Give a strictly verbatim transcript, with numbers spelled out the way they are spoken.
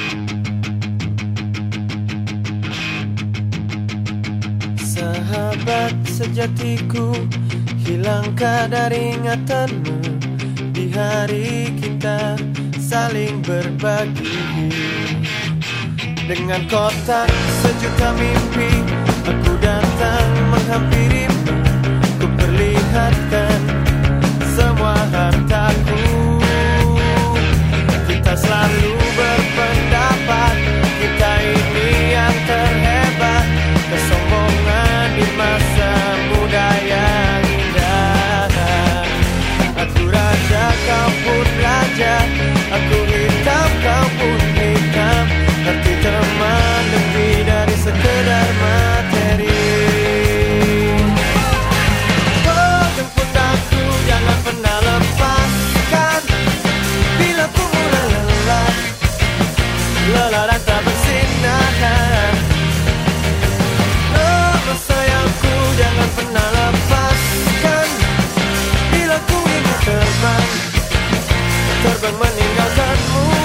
Sahabat sejatiku, hilang kadar ingatanmu di hari kita saling berbagi. Dengan kotak sejuta mimpi, aku datang menghampirimu. Ku perlihatkan semua hartaku. Kita selalu berpendapat kita ini yang terhebat. Kesombongan di masa muda yang indah. Aku raja, kau pun raja. Aku hitam, kau pun hitam. Arti teman lebih dari sekedar materi. Oh, jemput aku, jangan pernah lepaskan. Bila ku mulai lelah, lelah dan tak bersinar. Oh, sayangku, jangan pernah lepaskan. Bila ku ingin terbang, terbang meninggalkanmu.